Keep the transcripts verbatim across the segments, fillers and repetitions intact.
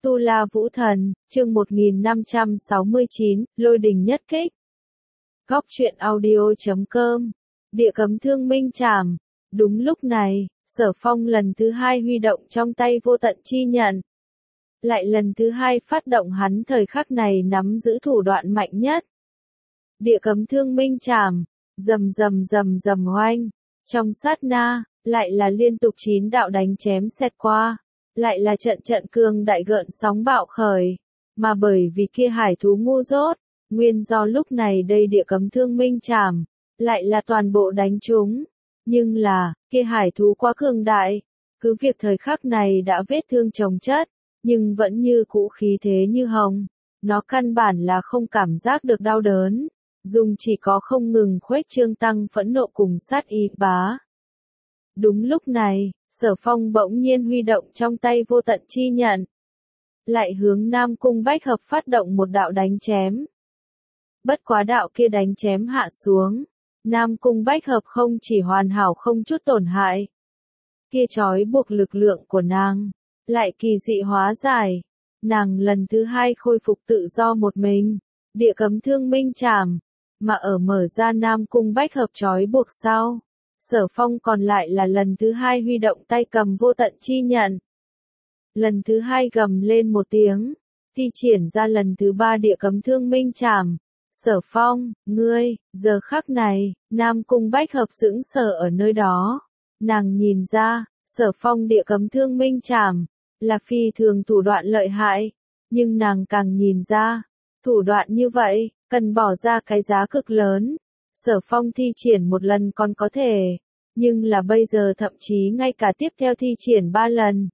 Tu La Vũ Thần, chương một nghìn năm trăm sáu mươi chín, Lôi Đình Nhất Kích. Góc truyện audio.com. Địa cấm thương minh trảm. Đúng lúc này, Sở Phong lần thứ hai huy động trong tay vô tận chi nhận. Lại lần thứ hai phát động hắn thời khắc này nắm giữ thủ đoạn mạnh nhất. Địa cấm thương minh trảm, rầm rầm rầm rầm oanh. Trong sát na, lại là liên tục chín đạo đánh chém xẹt qua. Lại là trận trận cường đại gợn sóng bạo khởi. Mà bởi vì kia hải thú ngu dốt, nguyên do lúc này đây địa cấm thương minh trảm, lại là toàn bộ đánh trúng. Nhưng là, kia hải thú quá cường đại, cứ việc thời khắc này đã vết thương chồng chất, nhưng vẫn như cũ khí thế như hồng. Nó căn bản là không cảm giác được đau đớn, dùng chỉ có không ngừng khuếch trương tăng phẫn nộ cùng sát ý bá. Đúng lúc này, Sở Phong bỗng nhiên huy động trong tay vô tận chi nhận. Lại hướng Nam Cung Bách Hợp phát động một đạo đánh chém. Bất quá đạo kia đánh chém hạ xuống. Nam Cung Bách Hợp không chỉ hoàn hảo không chút tổn hại. Kia trói buộc lực lượng của nàng. Lại kỳ dị hóa giải. Nàng lần thứ hai khôi phục tự do một mình. Địa cấm thương minh trảm. Mà ở mở ra Nam Cung Bách Hợp trói buộc sau. Sở Phong còn lại là lần thứ hai huy động tay cầm vô tận chi nhận. Lần thứ hai gầm lên một tiếng, thi triển ra lần thứ ba địa cấm thương minh trảm. Sở Phong, ngươi, giờ khắc này, Nam Cung Bách Hợp sững sờ ở nơi đó. Nàng nhìn ra, Sở Phong địa cấm thương minh trảm, là phi thường thủ đoạn lợi hại. Nhưng nàng càng nhìn ra, thủ đoạn như vậy, cần bỏ ra cái giá cực lớn. Sở Phong thi triển một lần còn có thể, nhưng là bây giờ thậm chí ngay cả tiếp theo thi triển ba lần.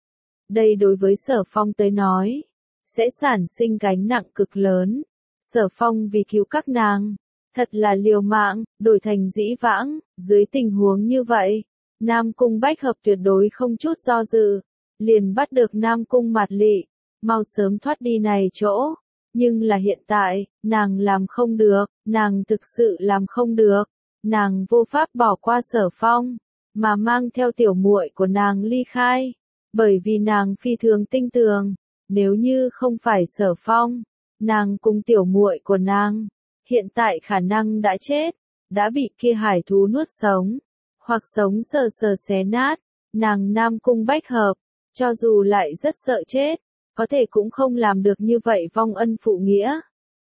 Đây đối với Sở Phong tới nói, sẽ sản sinh gánh nặng cực lớn. Sở Phong vì cứu các nàng, thật là liều mạng, đổi thành dĩ vãng, dưới tình huống như vậy, Nam Cung Bách Hợp tuyệt đối không chút do dự, liền bắt được Nam Cung Mạt Lị, mau sớm thoát đi này chỗ. Nhưng là hiện tại, nàng làm không được, nàng thực sự làm không được, nàng vô pháp bỏ qua Sở Phong, mà mang theo tiểu muội của nàng ly khai, bởi vì nàng phi thường tinh tường, nếu như không phải Sở Phong, nàng cùng tiểu muội của nàng, hiện tại khả năng đã chết, đã bị kia hải thú nuốt sống, hoặc sống sờ sờ xé nát, nàng Nam Cung Bách Hợp, cho dù lại rất sợ chết, có thể cũng không làm được như vậy vong ân phụ nghĩa.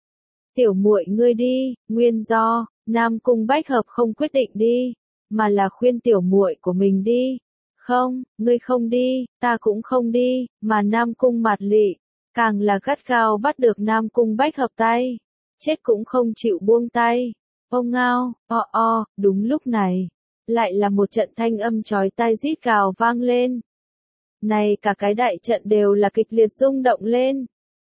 Tiểu muội ngươi đi, nguyên do, Nam Cung Bách Hợp không quyết định đi, mà là khuyên tiểu muội của mình đi. Không, ngươi không đi, ta cũng không đi, mà Nam Cung Mạt Lị, càng là gắt gao bắt được Nam Cung Bách Hợp tay, chết cũng không chịu buông tay. Ông ngao, o o, đúng lúc này, lại là một trận thanh âm chói tai rít gào vang lên. Này cả cái đại trận đều là kịch liệt rung động lên.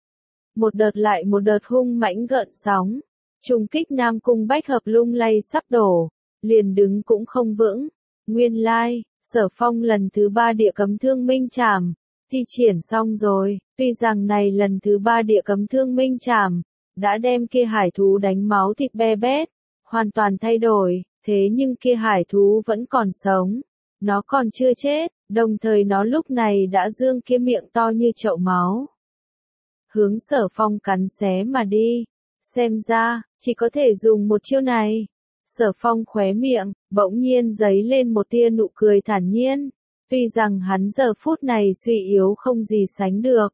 Một đợt lại một đợt hung mãnh gợn sóng, trùng kích Nam Cung Bách Hợp lung lay sắp đổ, liền đứng cũng không vững. Nguyên lai, Sở Phong lần thứ ba địa cấm thương minh trảm, thi triển xong rồi, tuy rằng này lần thứ ba địa cấm thương minh trảm, đã đem kia hải thú đánh máu thịt be bét, hoàn toàn thay đổi, thế nhưng kia hải thú vẫn còn sống. Nó còn chưa chết, đồng thời nó lúc này đã dương kia miệng to như chậu máu. Hướng Sở Phong cắn xé mà đi. Xem ra, chỉ có thể dùng một chiêu này. Sở Phong khóe miệng, bỗng nhiên giấy lên một tia nụ cười thản nhiên. Tuy rằng hắn giờ phút này suy yếu không gì sánh được.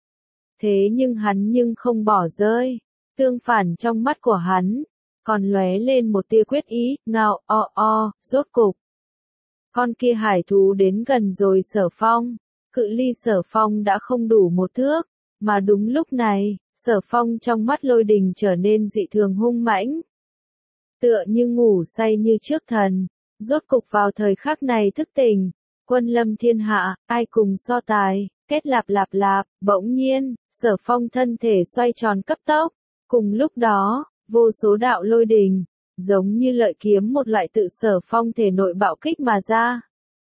Thế nhưng hắn nhưng không bỏ rơi. Tương phản trong mắt của hắn, còn lóe lên một tia quyết ý, ngao o o, rốt cục. Con kia hải thú đến gần rồi Sở Phong, cự ly Sở Phong đã không đủ một thước, mà đúng lúc này, Sở Phong trong mắt lôi đình trở nên dị thường hung mãnh. Tựa như ngủ say như trước thần, rốt cục vào thời khắc này thức tỉnh, quân lâm thiên hạ, ai cùng so tài, kết lạp lạp lạp, bỗng nhiên, Sở Phong thân thể xoay tròn cấp tốc, cùng lúc đó, vô số đạo lôi đình, giống như lợi kiếm một loại tự Sở Phong thể nội bạo kích mà ra.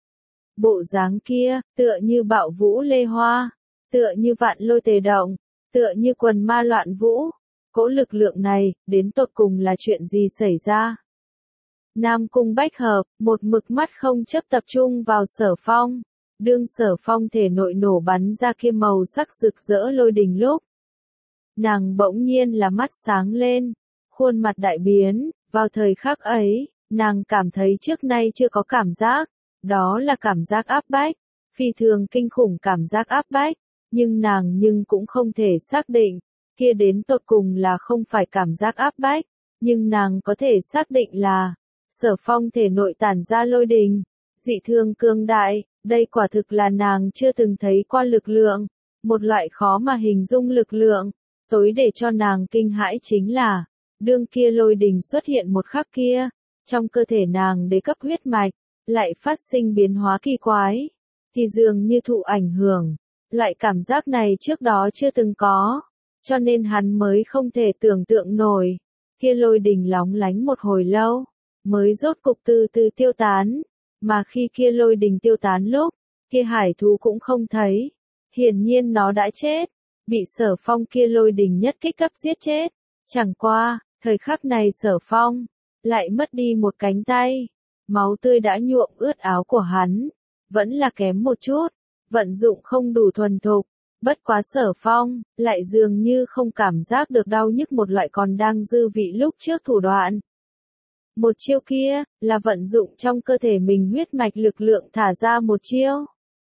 Bộ dáng kia, tựa như bạo vũ lê hoa, tựa như vạn lôi tề động, tựa như quần ma loạn vũ. Cỗ lực lượng này, đến tột cùng là chuyện gì xảy ra? Nam Cung Bách Hợp, một mực mắt không chấp tập trung vào Sở Phong. Đương Sở Phong thể nội nổ bắn ra kia màu sắc rực rỡ lôi đình lúc. Nàng bỗng nhiên là mắt sáng lên, khuôn mặt đại biến, vào thời khắc ấy, nàng cảm thấy trước nay chưa có cảm giác, đó là cảm giác áp bách, phi thường kinh khủng cảm giác áp bách, nhưng nàng nhưng cũng không thể xác định, kia đến tột cùng là không phải cảm giác áp bách, nhưng nàng có thể xác định là, Sở Phong thể nội tản ra lôi đình, dị thường cường đại, đây quả thực là nàng chưa từng thấy qua lực lượng, một loại khó mà hình dung lực lượng, tối để cho nàng kinh hãi chính là, đương kia lôi đình xuất hiện một khắc kia, trong cơ thể nàng đế cấp huyết mạch, lại phát sinh biến hóa kỳ quái, thì dường như thụ ảnh hưởng, loại cảm giác này trước đó chưa từng có, cho nên hắn mới không thể tưởng tượng nổi, kia lôi đình lóng lánh một hồi lâu, mới rốt cục từ từ tiêu tán, mà khi kia lôi đình tiêu tán lúc, kia hải thú cũng không thấy, hiển nhiên nó đã chết, bị Sở Phong kia lôi đình nhất kích cấp giết chết, chẳng qua, thời khắc này Sở Phong, lại mất đi một cánh tay, máu tươi đã nhuộm ướt áo của hắn, vẫn là kém một chút, vận dụng không đủ thuần thục, bất quá Sở Phong, lại dường như không cảm giác được đau nhức một loại còn đang dư vị lúc trước thủ đoạn. Một chiêu kia, là vận dụng trong cơ thể mình huyết mạch lực lượng thả ra một chiêu.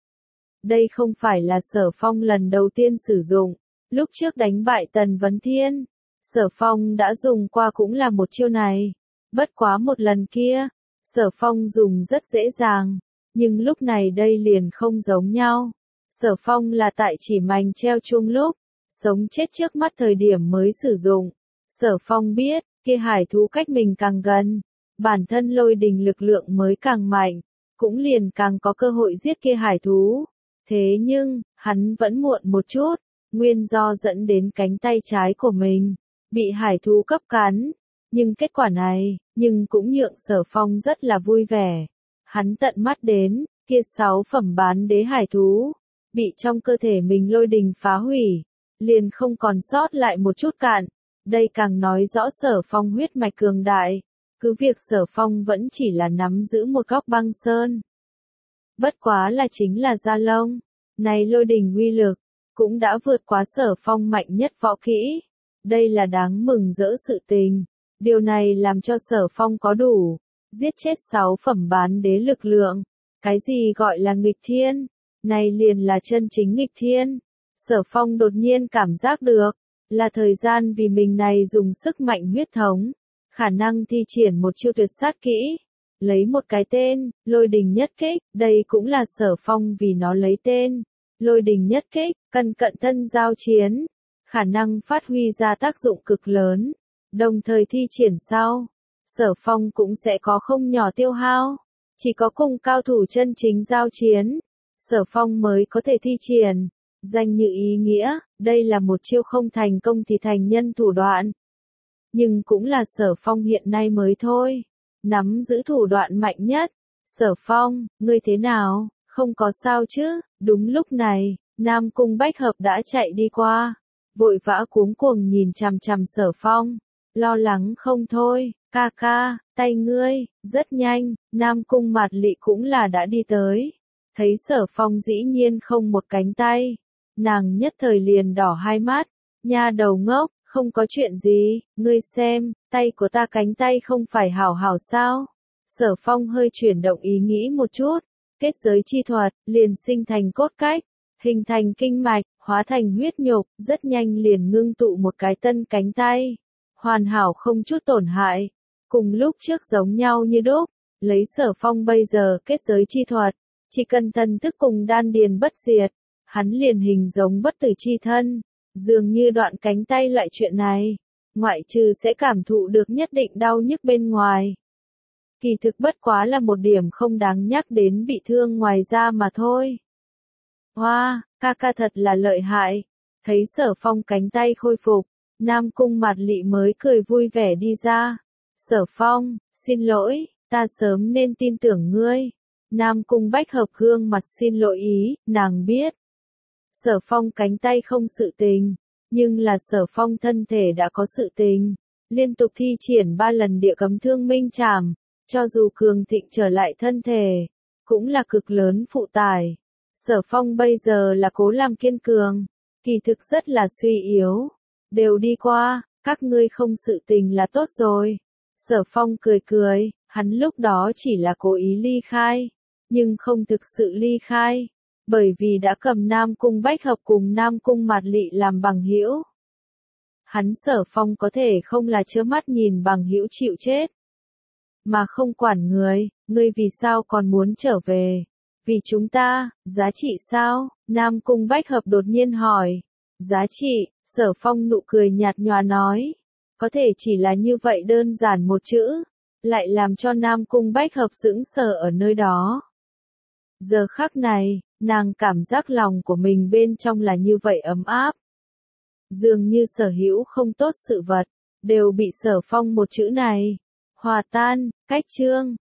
Đây không phải là Sở Phong lần đầu tiên sử dụng, lúc trước đánh bại Tần Vấn Thiên, Sở Phong đã dùng qua cũng là một chiêu này, bất quá một lần kia, Sở Phong dùng rất dễ dàng, nhưng lúc này đây liền không giống nhau. Sở Phong là tại chỉ mành treo chuông lúc, sống chết trước mắt thời điểm mới sử dụng. Sở Phong biết, kia hải thú cách mình càng gần, bản thân lôi đình lực lượng mới càng mạnh, cũng liền càng có cơ hội giết kia hải thú. Thế nhưng, hắn vẫn muộn một chút, nguyên do dẫn đến cánh tay trái của mình, bị hải thú cấp cắn. Nhưng kết quả này, nhưng cũng nhượng Sở Phong rất là vui vẻ. Hắn tận mắt đến, kia sáu phẩm bán đế hải thú, bị trong cơ thể mình lôi đình phá hủy, liền không còn sót lại một chút cạn. Đây càng nói rõ Sở Phong huyết mạch cường đại, cứ việc Sở Phong vẫn chỉ là nắm giữ một góc băng sơn. Bất quá là chính là da lông, này lôi đình uy lực, cũng đã vượt quá Sở Phong mạnh nhất võ kỹ. Đây là đáng mừng rỡ sự tình, điều này làm cho Sở Phong có đủ, giết chết sáu phẩm bán đế lực lượng. Cái gì gọi là nghịch thiên? Này liền là chân chính nghịch thiên. Sở Phong đột nhiên cảm giác được, là thời gian vì mình này dùng sức mạnh huyết thống, khả năng thi triển một chiêu tuyệt sát kỹ, lấy một cái tên, lôi đình nhất kích, đây cũng là Sở Phong vì nó lấy tên, lôi đình nhất kích, cần cận thân giao chiến, khả năng phát huy ra tác dụng cực lớn, đồng thời thi triển sau, Sở Phong cũng sẽ có không nhỏ tiêu hao, chỉ có cùng cao thủ chân chính giao chiến, Sở Phong mới có thể thi triển. Danh như ý nghĩa, đây là một chiêu không thành công thì thành nhân thủ đoạn. Nhưng cũng là Sở Phong hiện nay mới thôi. Nắm giữ thủ đoạn mạnh nhất. Sở Phong, ngươi thế nào, không có sao chứ? Đúng lúc này, Nam Cung Bách Hợp đã chạy đi qua. Vội vã cuống cuồng nhìn chằm chằm Sở Phong. Lo lắng không thôi, ca ca, tay ngươi, rất nhanh, Nam Cung Mạt Lị cũng là đã đi tới. Thấy Sở Phong dĩ nhiên không một cánh tay. Nàng nhất thời liền đỏ hai mắt, nha đầu ngốc, không có chuyện gì, ngươi xem, tay của ta cánh tay không phải hảo hảo sao? Sở Phong hơi chuyển động ý nghĩ một chút, kết giới chi thuật, liền sinh thành cốt cách, hình thành kinh mạch, hóa thành huyết nhục, rất nhanh liền ngưng tụ một cái tân cánh tay, hoàn hảo không chút tổn hại, cùng lúc trước giống nhau như đúc, lấy Sở Phong bây giờ kết giới chi thuật, chỉ cần thần thức cùng đan điền bất diệt. Hắn liền hình giống bất tử chi thân, dường như đoạn cánh tay loại chuyện này, ngoại trừ sẽ cảm thụ được nhất định đau nhức bên ngoài. Kỳ thực bất quá là một điểm không đáng nhắc đến bị thương ngoài da mà thôi. Hoa, ca ca thật là lợi hại, thấy Sở Phong cánh tay khôi phục, Nam Cung Mạt Lị mới cười vui vẻ đi ra. Sở Phong, xin lỗi, ta sớm nên tin tưởng ngươi. Nam Cung Bách Hợp gương mặt xin lỗi ý, nàng biết. Sở Phong cánh tay không sự tình, nhưng là Sở Phong thân thể đã có sự tình, liên tục thi triển ba lần địa cấm thương minh trảm, cho dù cường thịnh trở lại thân thể, cũng là cực lớn phụ tải. Sở Phong bây giờ là cố làm kiên cường, kỳ thực rất là suy yếu. Đều đi qua, các ngươi không sự tình là tốt rồi. Sở Phong cười cười, hắn lúc đó chỉ là cố ý ly khai, nhưng không thực sự ly khai, bởi vì đã cầm Nam Cung Bách Hợp cùng Nam Cung Mạt Lị làm bằng hữu. Hắn Sở Phong có thể không là trơ mắt nhìn bằng hữu chịu chết, mà không quản người, ngươi vì sao còn muốn trở về? Vì chúng ta, giá trị sao? Nam Cung Bách Hợp đột nhiên hỏi. Giá trị, Sở Phong nụ cười nhạt nhòa nói. Có thể chỉ là như vậy đơn giản một chữ, lại làm cho Nam Cung Bách Hợp sững sờ ở nơi đó. Giờ khắc này, nàng cảm giác lòng của mình bên trong là như vậy ấm áp. Dường như sở hữu không tốt sự vật, đều bị Sở Phong một chữ này hòa tan, cách chương.